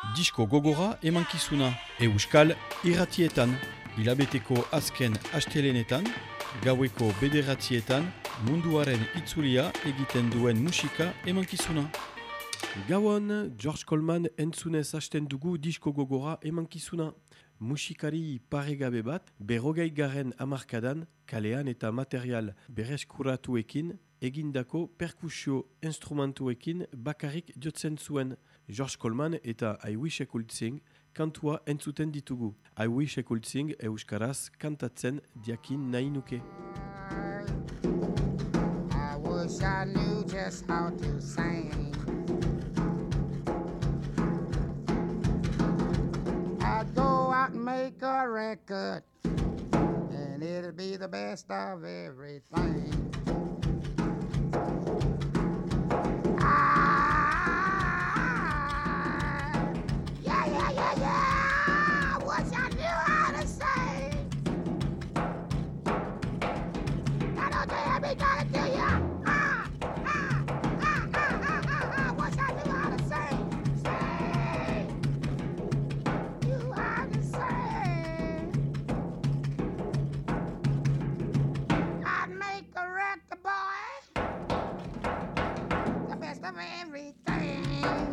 Disko gogora emankizuna, euskal irratietan, hilabeteko azken astelenetan, gaueko bederatzietan, munduaren itzulia egiten duen musika emankizuna. Gauan, George Coleman entzunez hasten dugu disko gogora emankizuna. Musikari paregabe bat, 40. hamarkadan, kalean eta material berreskuratuekin, egindako perkusio instrumentuekin bakarrik jotzen zuen. George Coleman eta I Wish I Could Sing kantua entzuten ditugu. I Wish I Could Sing euskaraz kantatzen diakin nahi nuke. I wish I knew just how to sing. I'd go out and make a record, and it'll be the best of everything. Yeah, wish I knew how to sing. Now don't you hear me trying to tell you? Wish I knew how to sing. Sing. You how to sing. I'd make a record, boy, the best of everything.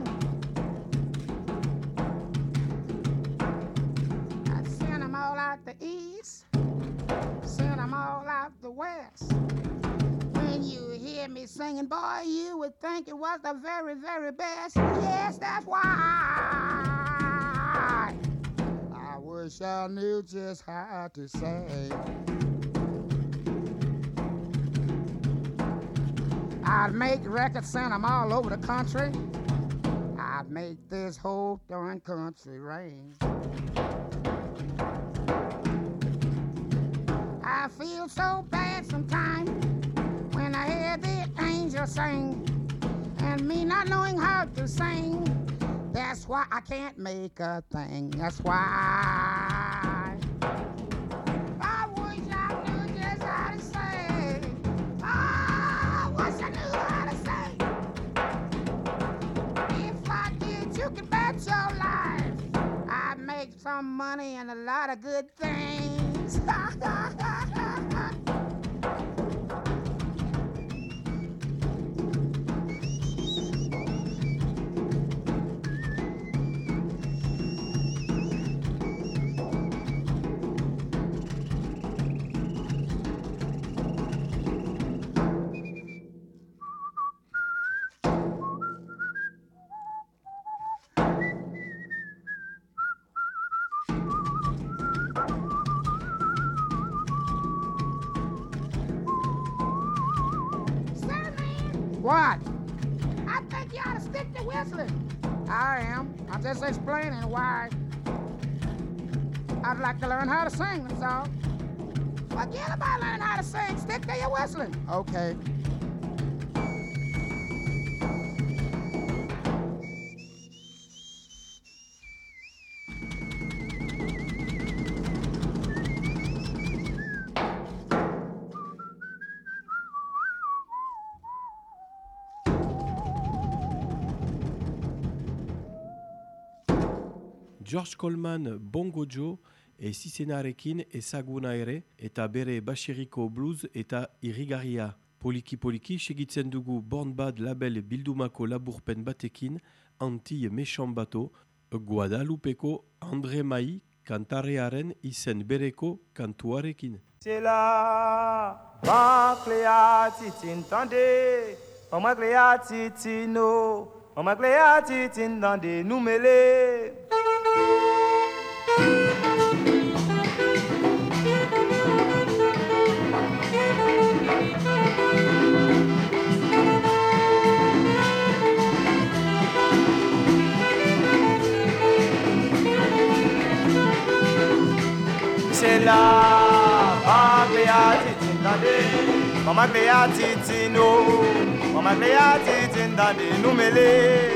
All out the east, send them all out the west. When you hear me singing, boy, you would think it was the very, very best. Yes, that's why I wish I knew just how to sing. I'd make records, send them all over the country. I'd make this whole darn country rain. I feel so bad sometimes when I hear the angels sing, and me not knowing how to sing. That's why I can't make a thing. That's why I wish I knew just how to sing. I wish I knew how to sing. If I did, you can bet your life I'd make some money and a lot of good things. What? I think you ought to stick to whistling. I am. I'm just explaining why I'd like to learn how to sing, that's all. Forget about learning how to sing. Stick to your whistling. Okay. George Coleman Bongo Joe zizenarekin ezaguna ere eta bere baseriko blues eta irrigarria. Poliki segitzen dugu Born Bad label bildumako laburpen batekin Antille Méchant Bateau, Guadalupeko André Mai kantarearen izen bereko kantuarekin. C'est la Cléa Titine tande, Maman Cléa Titino, Maman Cléa Titine tande nous mêler. C'est la Cléa Titine tande, Maman Cléa Titino, Maman Cléa Titine tande nous mêler.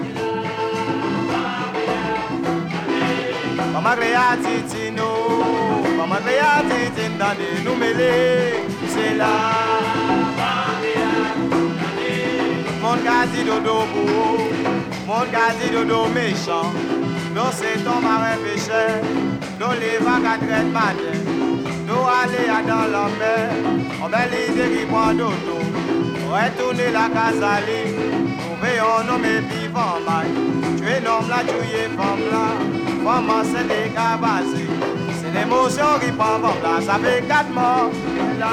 Maman Cléa Titino, Maman Cléa Titine tande nous mêler. C'est la Cléa Titine tande, mon gars dit dodo pour mon gars dit dodo méchant. Nous c'est ton marin pêcheur, nous les vagues à traite matin. Nous aller dans la mer, on belle idée qui prend dodo. Retourner la casali, trouver un homme et vivant maille. Tu es homme là, tu es femme là, femme c'est des cabasses. C'est l'émotion qui prend femme là, ça fait 4 morts. Là,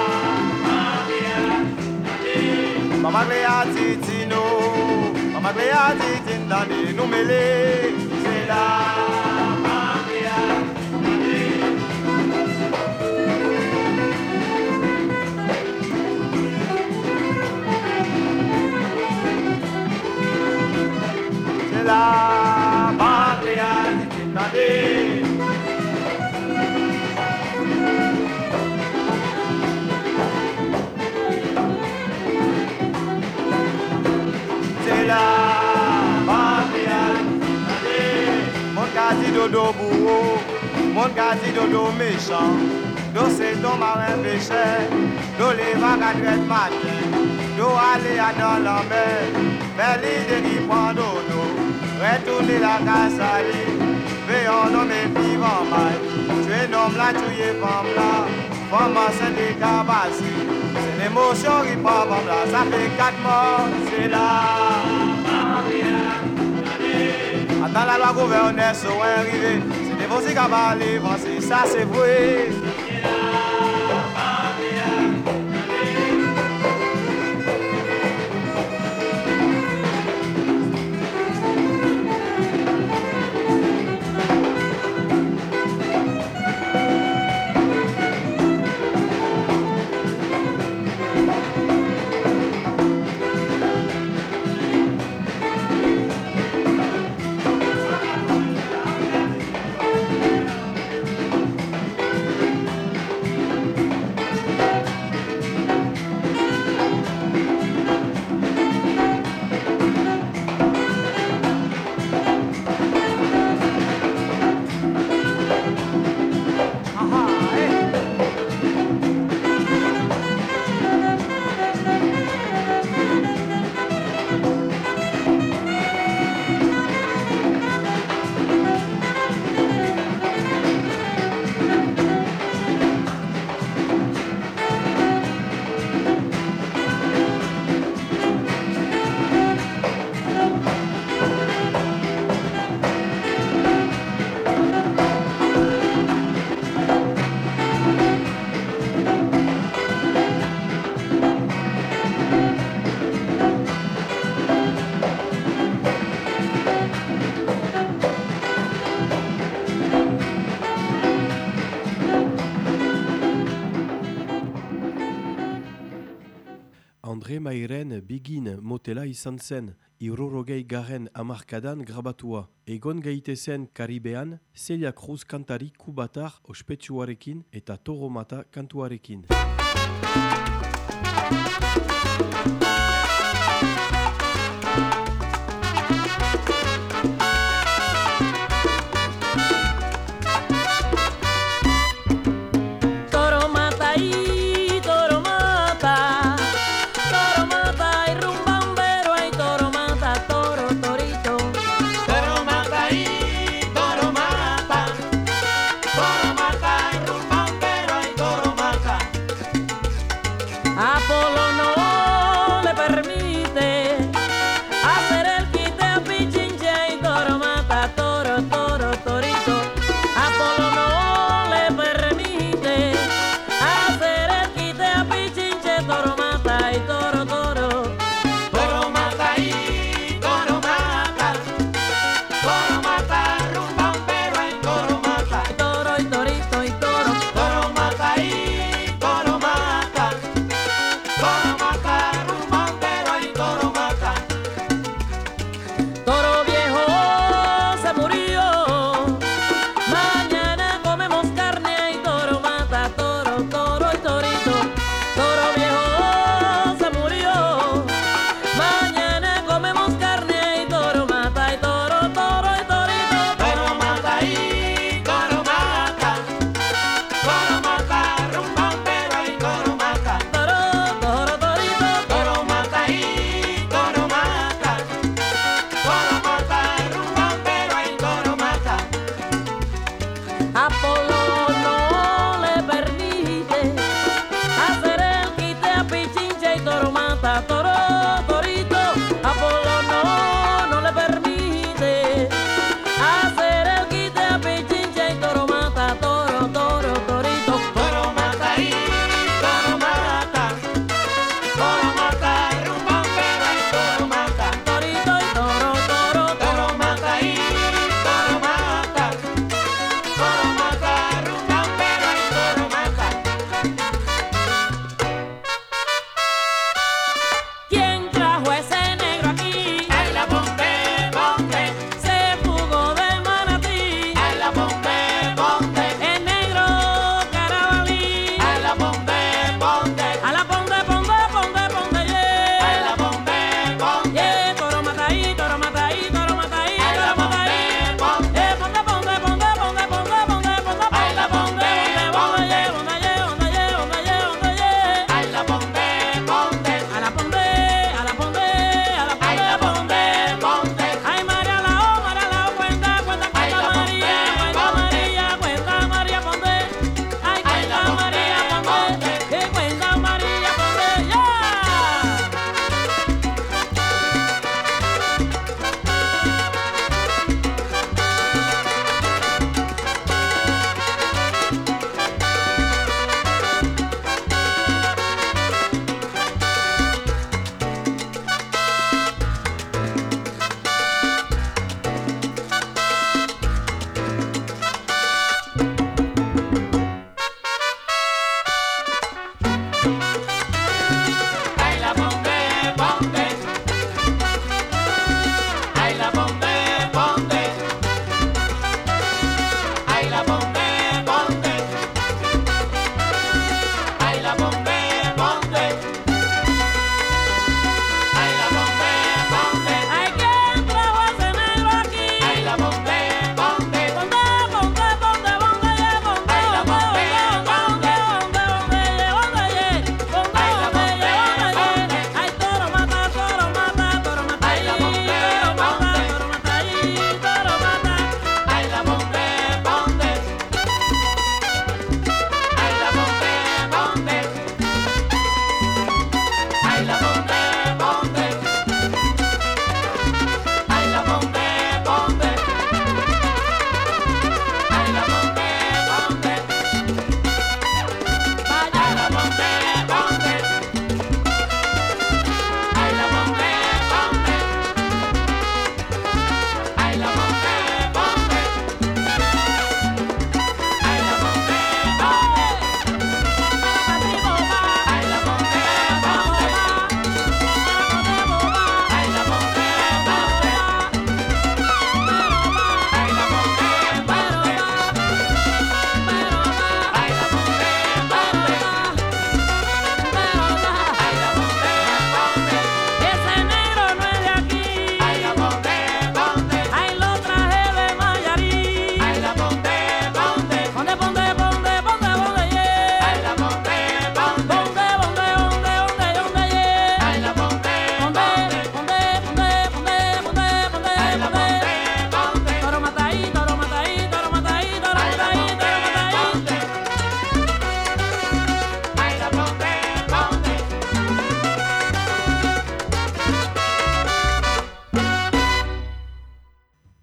Mama Cléa Titino, Mama Cléa Titine dans des nous mêlés, c'est là. C'est là, Mama Cléa Titine dans des. Mon quasi dodo bourreau, mon quasi dodo méchant. Nous c'est ton marin pêcheur, nous les vagues à traite matin. Nous aller dans la mer, faire l'idée qui prend dodo. Retourner la casali, veillons l'homme et vivant mal. Tu es homme là, tu es femme là, femme c'est des cabasses. C'est l'émotion qui prend femme là, ça fait 4 morts, c'est là. Attends la loi gouverneur sont arrivés, c'est des voici qui parlent, c'est ça c'est vrai. Andre Mairen Bigin motela izan zen, irurogei garen hamarkadan grabatua. Egon gaitezen Karibean, Celia Cruz kantari kubatar ospetsuarekin eta Toro Mata kantuarekin. Apolo no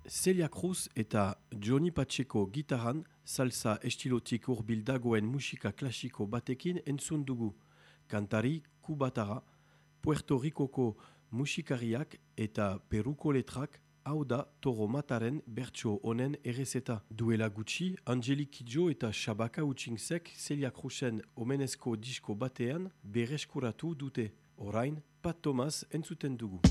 Celia Cruz eta Johnny Pacheco gitaran, salsa estilotik urbil dagoen musika klasiko batekin entzun dugu. Kantari, kubatara, Puerto Ricoko musikariak eta Peruko letrak, hau da Toro Mataren bertso honen errezeta. Duela gutxi, Angelique Kidjo eta Shabaka Utxingsek Celia Cruzen omenezko disko batean bereskuratu dute. Orain, Pat Thomas entzuten dugu.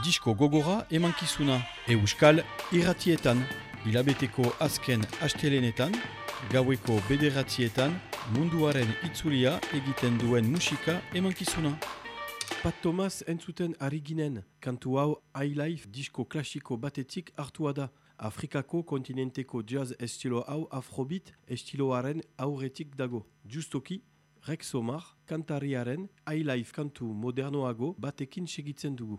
disko gogora emankizuna Euskal irratietan, hilabeteko azken astelenetan, gaueko 9etan, munduaren itzulia egiten duen musika emankizuna. Pat Thomas entzuten ari ginen, kantu hau highlife disko klasiko batetik hartua da. Afrikako kontinenteko jazz estilo hau afrobeat estiloaren aurretik dago. Justoki, Rex Omar kantariaren highlife kantu modernoago batekin segitzen dugu.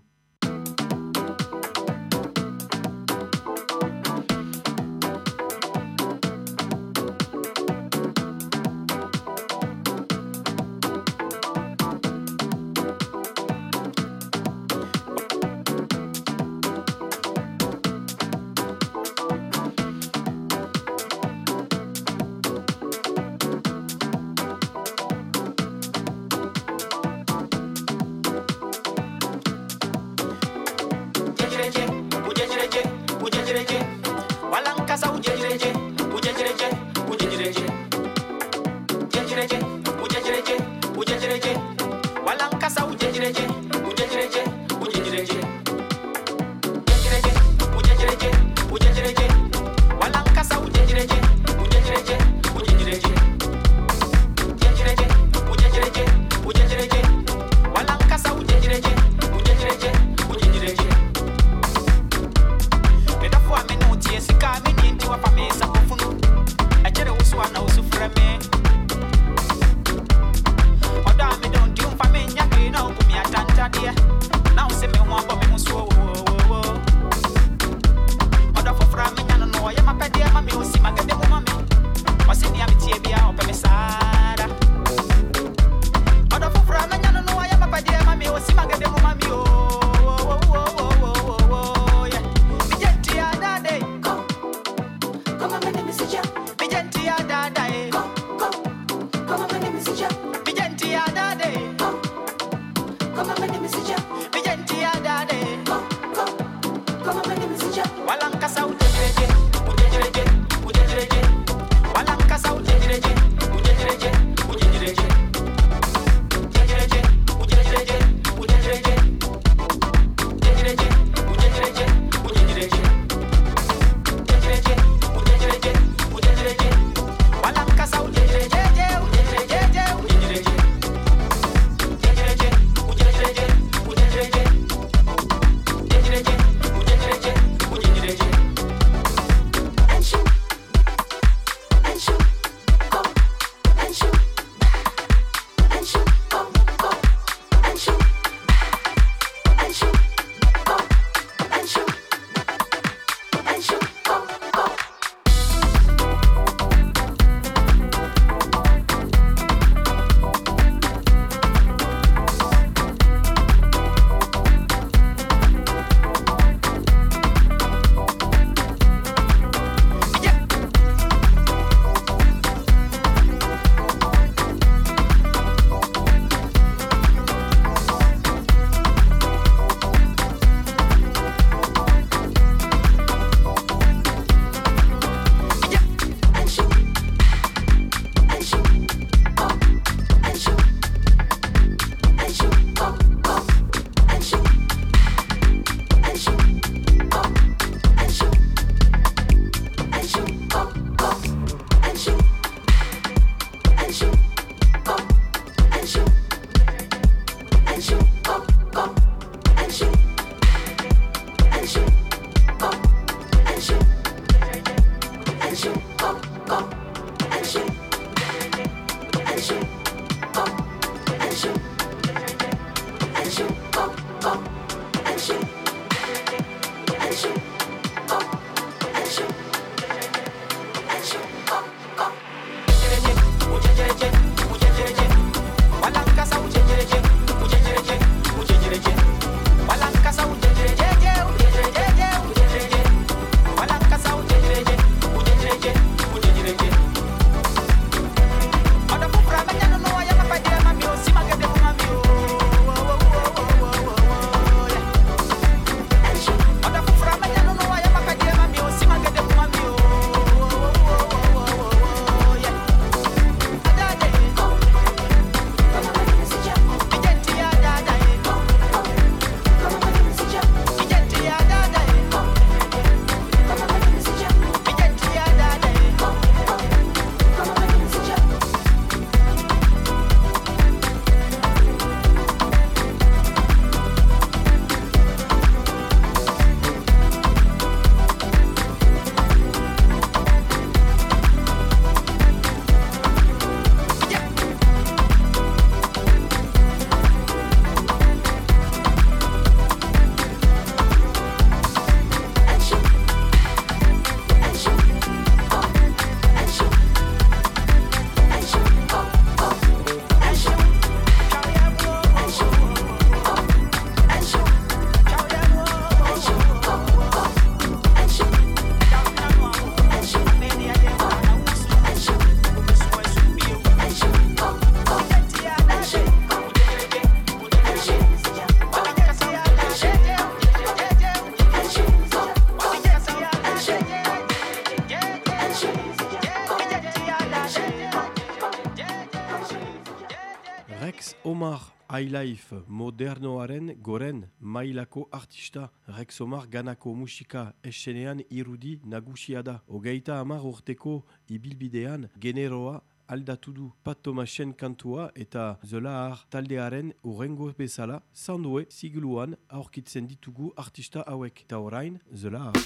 Omar Highlife modernoaren goren mailako artista. Rex Omar ganako musika escenean irudi nagusia da. 30 urteko ibilbidean generoa aldatu du. Pat Thomasen kantua eta The Lahar taldearen urrengo bezala sandue sigluan aurkitzen ditugu artista hauek. Eta orain The Lahar.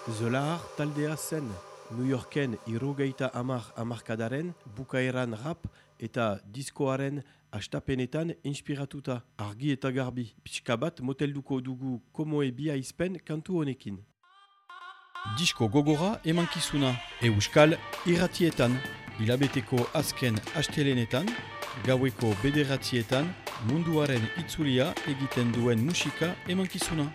The Lahar taldea zen, New Yorken irugeita hamarkadaren bukaeran rap eta diskoaren astapenetan inspiratuta, argi eta garbi. Pixka bat motelduko dugu komoe bi aizpen kantu honekin. Disko gogora emankizuna, Euskal irratietan, hilabeteko azken astelenetan, gaueko 9:00 munduaren itzulia egiten duen musika emankizuna.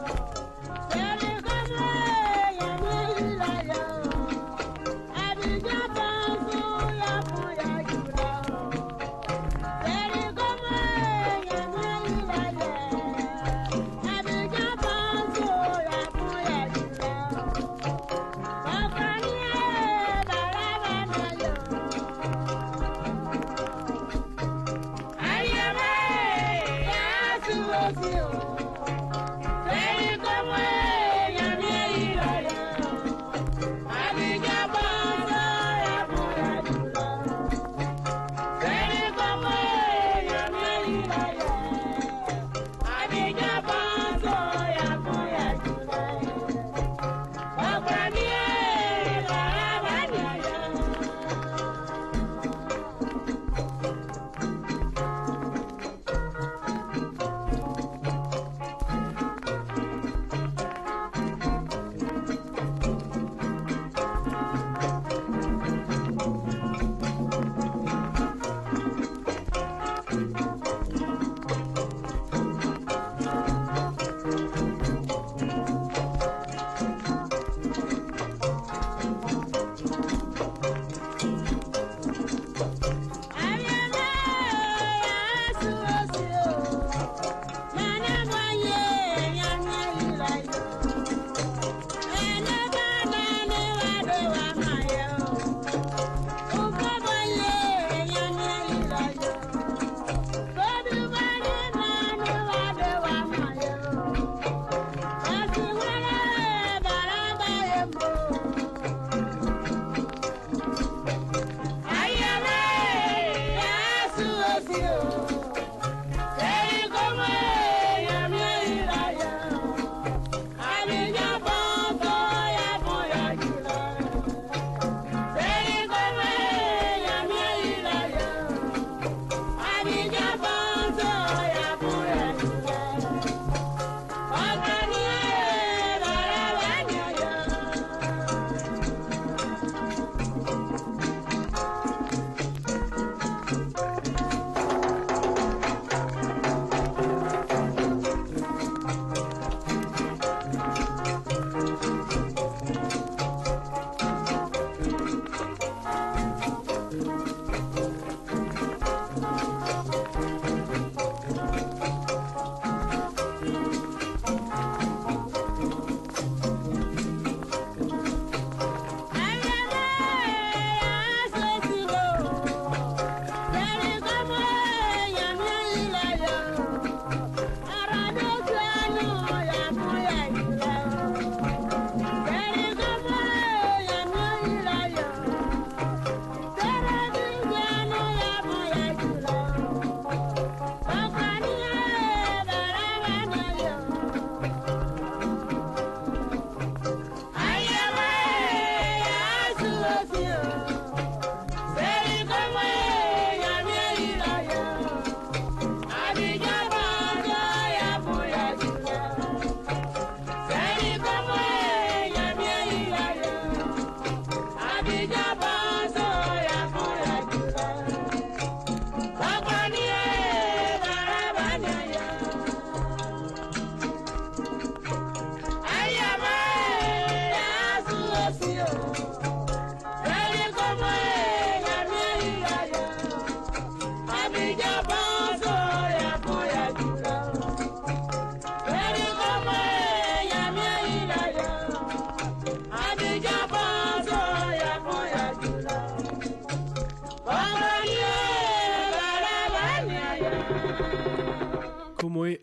Yeah.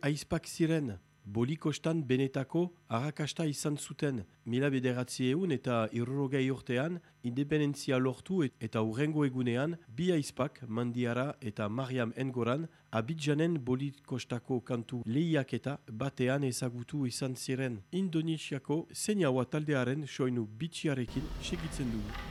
aizpak ziren. Bolikostan benetako arrakasta izan zuten. 1900 eta 60 urtean, independentzia lortu eta hurrengo egunean, bi aizpak, Mandiara eta Mariam Engoran, Abidjanen Bolikostako kantu lehiaketa batean ezagutu izan ziren. Indonesiako Senyawa taldearen soinu bitxiarekin segitzen dugu.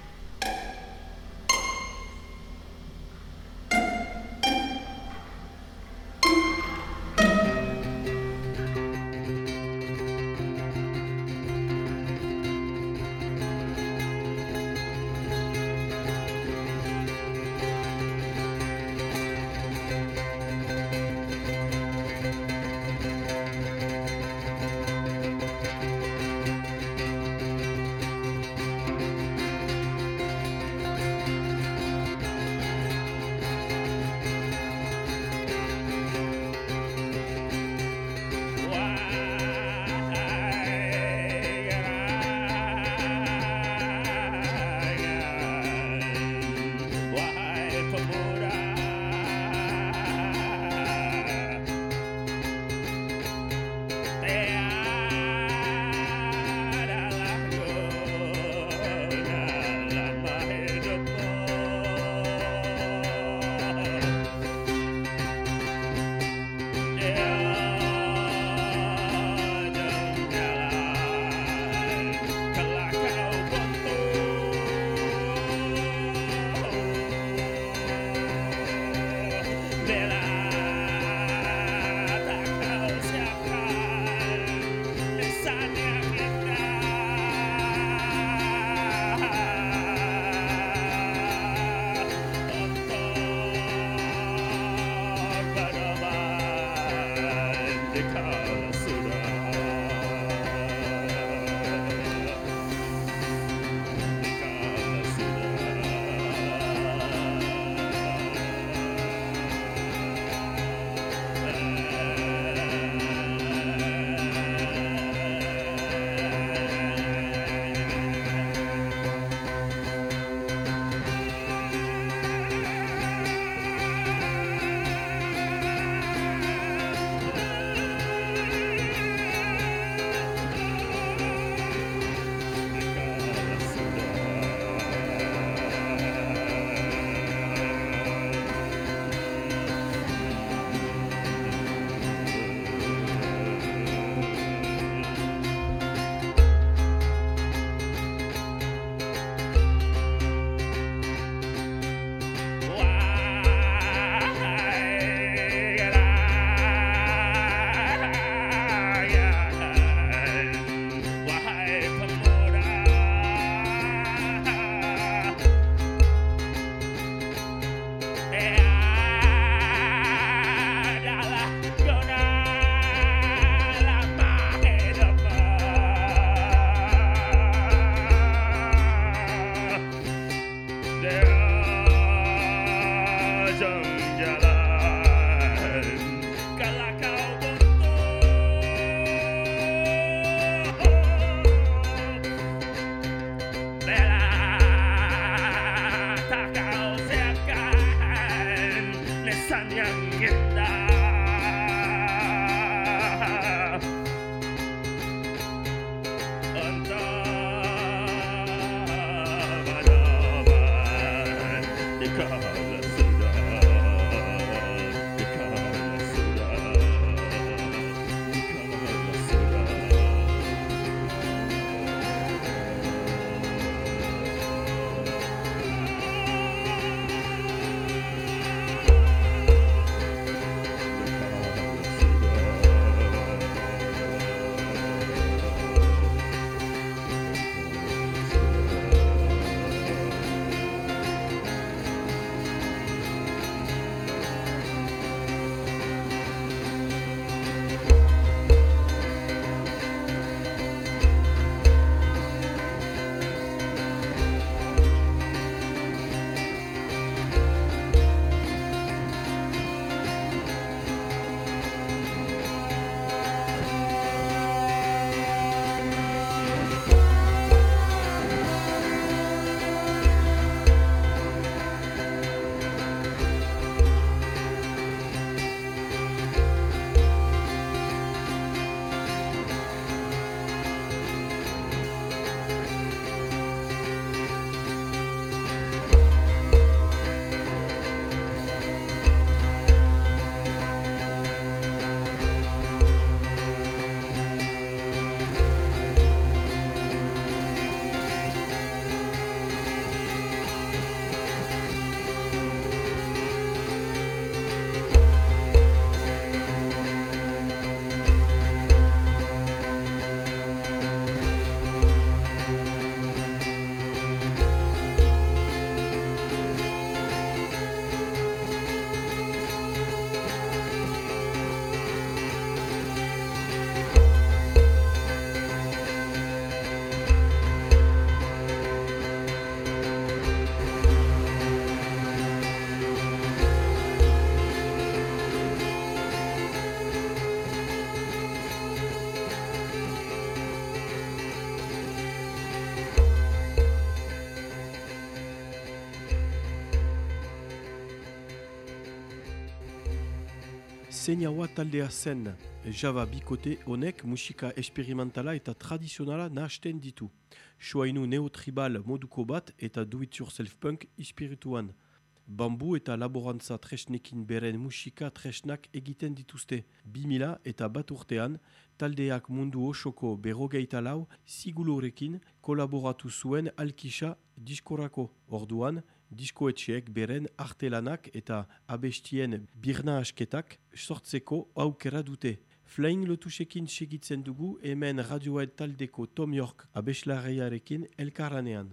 Zeinaua taldea zen. Java bikote honek musika esperimentala eta tradizionala nahasten ditu. Soainu neotribal moduko bat eta do-it-yourself punk ispirituan. Bambu eta laborantza tresnekin beren musika tresnak egiten dituzte. 2000 eta bat urtean, taldeak mundu osoko 24 zigulorekin kolaboratu zuen alkisa diskorako. Orduan, diskoetxeek beren artelanak eta abestien birna asketak sortzeko aukera dute. Flying Lotusekin segitzen dugu hemen Radiohead taldeko Tom York abeslariarekin elkarlanean.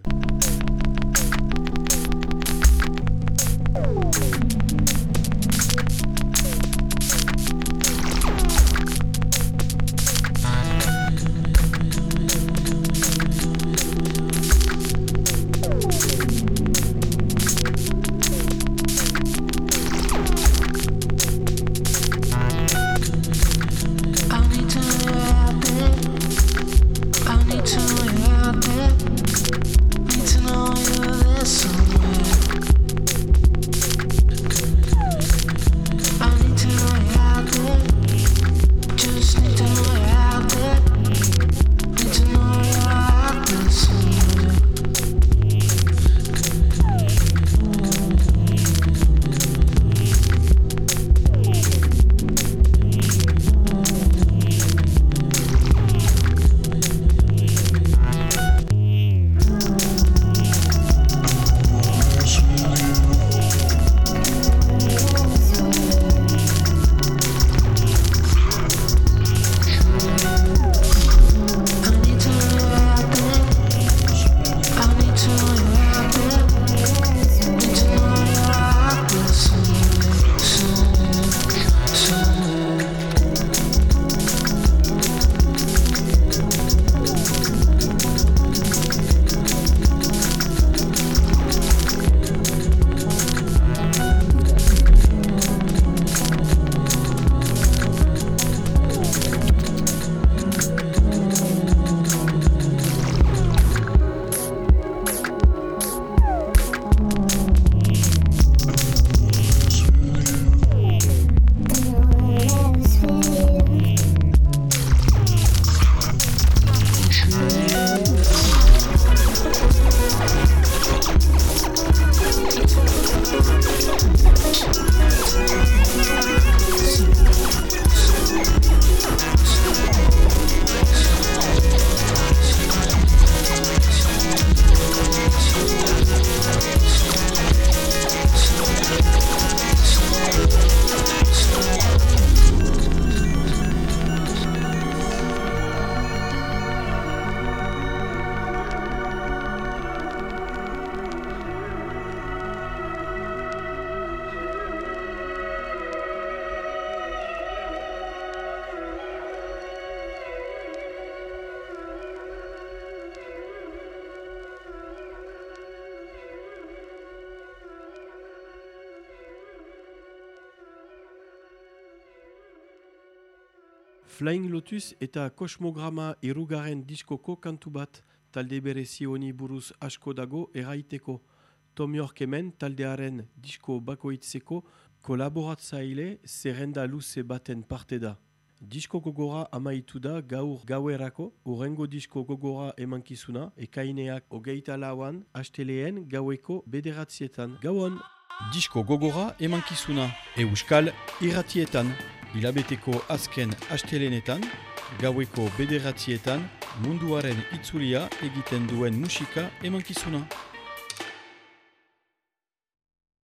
Flying Lotus eta Kosmograma irugaren diskoko kantu bat, talde berezi honi buruz asko dago eraiteko. Tom York hemen taldearen disko bakoitzeko kolaboratzaile zerrenda luze baten parte da. Disko gogora amaitu da gaur gauerako, urrengo disko gogora emankizuna, ekaineak 24an, asteleen gaueko 9:00. Gauan! Disko gogora emankizuna, Euskal irratietan. Hilabeteko azken astelenetan, gaueko 9:00 munduaren itzulia egiten duen musika emankizuna.